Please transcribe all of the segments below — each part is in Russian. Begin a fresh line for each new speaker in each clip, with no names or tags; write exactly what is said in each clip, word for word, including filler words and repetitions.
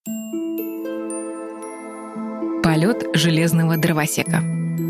Полет железного дровосека.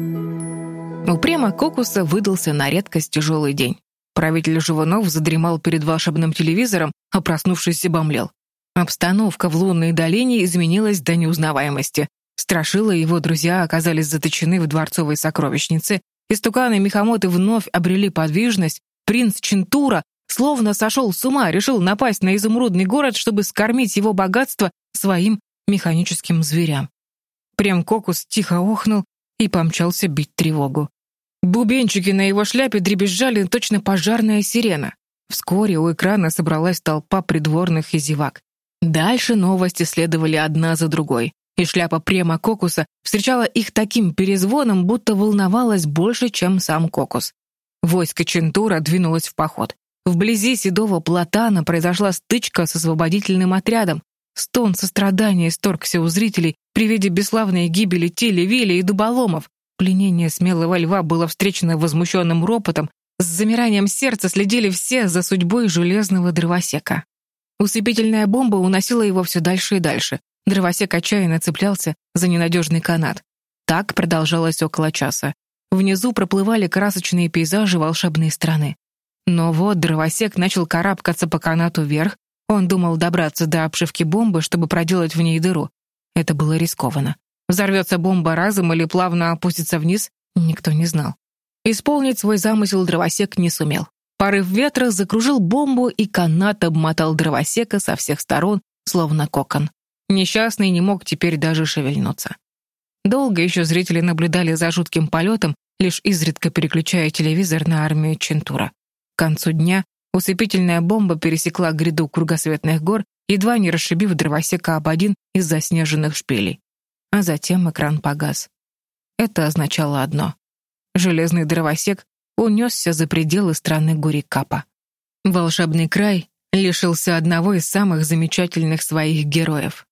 У Према Кокуса выдался на редкость тяжелый день. Правитель Живунов задремал перед волшебным телевизором, а проснувшись обомлел. Обстановка в лунной долине изменилась до неузнаваемости. Страшила и его друзья оказались заточены в дворцовой сокровищнице, истуканы Мехамоты вновь обрели подвижность, принц Чинтура словно сошел с ума, решил напасть на изумрудный город, чтобы скормить его богатство своим механическим зверям. Прем Кокус тихо охнул и помчался бить тревогу. Бубенчики на его шляпе дребезжали точно пожарная сирена. Вскоре у экрана собралась толпа придворных и зевак. Дальше новости следовали одна за другой, и шляпа Према Кокуса встречала их таким перезвоном, будто волновалась больше, чем сам Кокус. Войско Чинтура двинулось в поход. Вблизи Седого Платана произошла стычка с освободительным отрядом. Стон сострадания исторгся у зрителей при виде бесславной гибели Тили, Вилли и Дуболомов. Пленение смелого льва было встречено возмущенным ропотом. С замиранием сердца следили все за судьбой железного дровосека. Усыпительная бомба уносила его все дальше и дальше. Дровосек отчаянно цеплялся за ненадежный канат. Так продолжалось около часа. Внизу проплывали красочные пейзажи волшебной страны. Но вот дровосек начал карабкаться по канату вверх. Он думал добраться до обшивки бомбы, чтобы проделать в ней дыру. Это было рискованно. Взорвется бомба разом или плавно опустится вниз, никто не знал. Исполнить свой замысел дровосек не сумел. Порыв ветра закружил бомбу, и канат обмотал дровосека со всех сторон, словно кокон. Несчастный не мог теперь даже шевельнуться. Долго еще зрители наблюдали за жутким полетом, лишь изредка переключая телевизор на армию Чинтура. К концу дня усыпительная бомба пересекла гряду кругосветных гор, едва не расшибив дровосека об один из заснеженных шпилей. А затем экран погас. Это означало одно. Железный дровосек унесся за пределы страны Гурикапа. Волшебный край лишился одного из самых замечательных своих героев.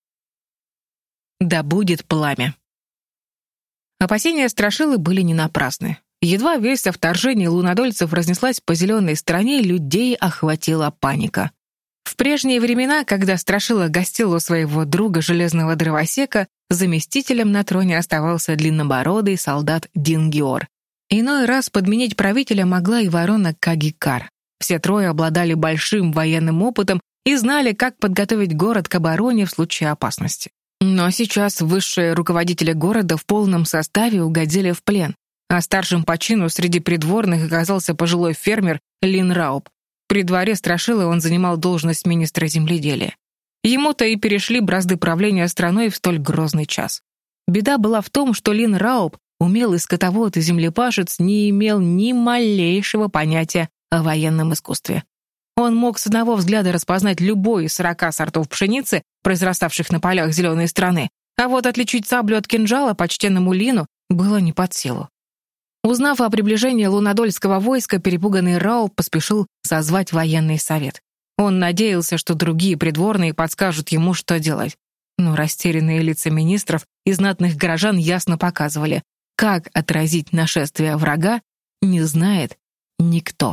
Да будет пламя. Опасения Страшилы были не напрасны. Едва весть о вторжении лунодольцев разнеслась по зеленой стране, людей охватила паника. В прежние времена, когда Страшила гостил у своего друга железного дровосека, заместителем на троне оставался длиннобородый солдат Дингиор. Иной раз подменить правителя могла и ворона Кагикар. Все трое обладали большим военным опытом и знали, как подготовить город к обороне в случае опасности. Но сейчас высшие руководители города в полном составе угодили в плен, а старшим по чину среди придворных оказался пожилой фермер Лин Рауб. При дворе Страшилы он занимал должность министра земледелия. Ему-то и перешли бразды правления страной в столь грозный час. Беда была в том, что Лин Рауб, умелый скотовод и землепашец, не имел ни малейшего понятия о военном искусстве. Он мог с одного взгляда распознать любой из сорока сортов пшеницы, произраставших на полях зеленой страны, а вот отличить саблю от кинжала почтенному Лину было не под силу. Узнав о приближении лунодольского войска, перепуганный Рауб поспешил созвать военный совет. Он надеялся, что другие придворные подскажут ему, что делать. Но растерянные лица министров и знатных горожан ясно показывали, как отразить нашествие врага, не знает никто.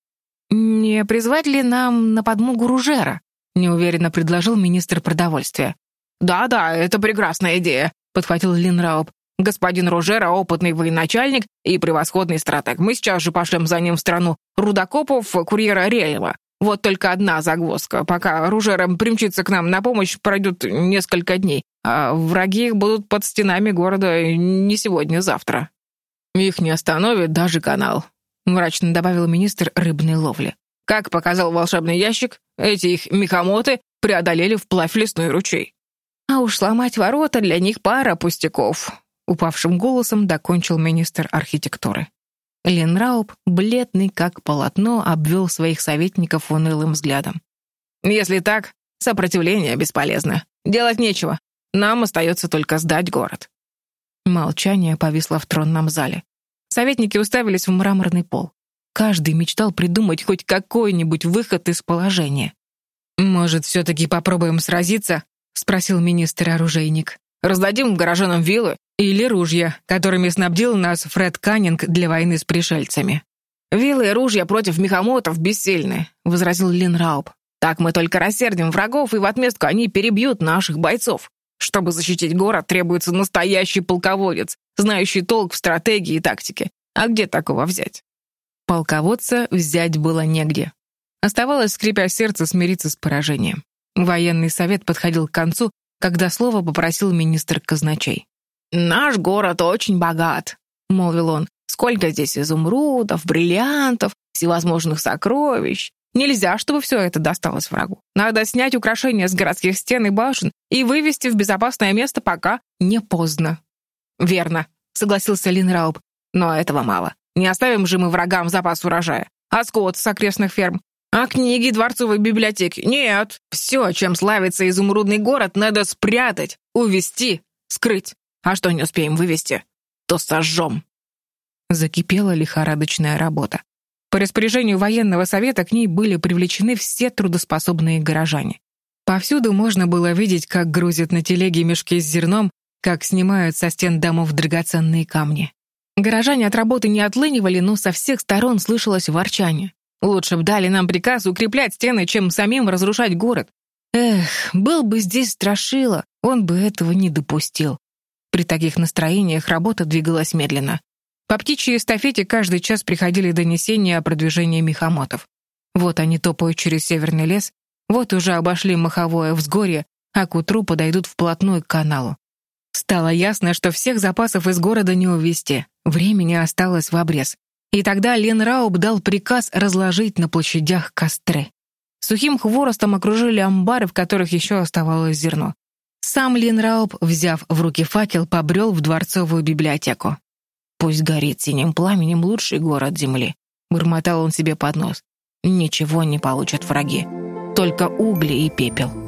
«Не призвать ли нам на подмогу Ружера?» — неуверенно предложил министр продовольствия. «Да-да, это прекрасная идея», — подхватил Лин Рауб. «Господин Ружера — опытный военачальник и превосходный стратег. Мы сейчас же пошлем за ним в страну рудокопов курьера Реева. Вот только одна загвоздка. Пока Ружера примчится к нам на помощь, пройдет несколько дней, а враги их будут под стенами города не сегодня-завтра». «Их не остановит даже канал», — мрачно добавил министр рыбной ловли. «Как показал волшебный ящик, эти их мехамоты преодолели вплавь лесной ручей. А уж сломать ворота для них пара пустяков», — упавшим голосом докончил министр архитектуры. Лин Рауб, бледный как полотно, обвел своих советников унылым взглядом. «Если так, сопротивление бесполезно. Делать нечего. Нам остается только сдать город». Молчание повисло в тронном зале. Советники уставились в мраморный пол. Каждый мечтал придумать хоть какой-нибудь выход из положения. «Может, все-таки попробуем сразиться?» — спросил министр-оружейник. «Раздадим горожанам вилы или ружья, которыми снабдил нас Фред Каннинг для войны с пришельцами». «Вилы и ружья против мехамотов бессильны», — возразил Лин Рауб. Так мы только рассердим врагов, и в отместку они перебьют наших бойцов. Чтобы защитить город, требуется настоящий полководец, знающий толк в стратегии и тактике. А где такого взять? Полководца взять было негде. Оставалось, скрипя сердце, смириться с поражением. Военный совет подходил к концу, когда слово попросил министр казначей. «Наш город очень богат», — молвил он. «Сколько здесь изумрудов, бриллиантов, всевозможных сокровищ. Нельзя, чтобы все это досталось врагу. Надо снять украшения с городских стен и башен и вывести в безопасное место, пока не поздно». «Верно», — согласился Линрауб. «Но этого мало. Не оставим же мы врагам запас урожая. А скот с окрестных ферм? А книги дворцовой библиотеки? Нет. Все, чем славится изумрудный город, надо спрятать, увести, скрыть. А что не успеем вывести, то сожжем». Закипела лихорадочная работа. По распоряжению военного совета к ней были привлечены все трудоспособные горожане. Повсюду можно было видеть, как грузят на телеги мешки с зерном, как снимают со стен домов драгоценные камни. Горожане от работы не отлынивали, но со всех сторон слышалось ворчание. Лучше б дали нам приказ укреплять стены, чем самим разрушать город. Эх, был бы здесь Страшила, он бы этого не допустил. При таких настроениях работа двигалась медленно. По птичьей эстафете каждый час приходили донесения о продвижении мехамотов. Вот они топают через северный лес, вот уже обошли маховое взгорье, а к утру подойдут вплотную к каналу. Стало ясно, что всех запасов из города не увезти, времени осталось в обрез. И тогда Линрауб дал приказ разложить на площадях костры. Сухим хворостом окружили амбары, в которых еще оставалось зерно. Сам Линрауб, взяв в руки факел, побрел в дворцовую библиотеку. «Пусть горит синим пламенем лучший город земли», — бормотал он себе под нос. «Ничего не получат враги, только угли и пепел».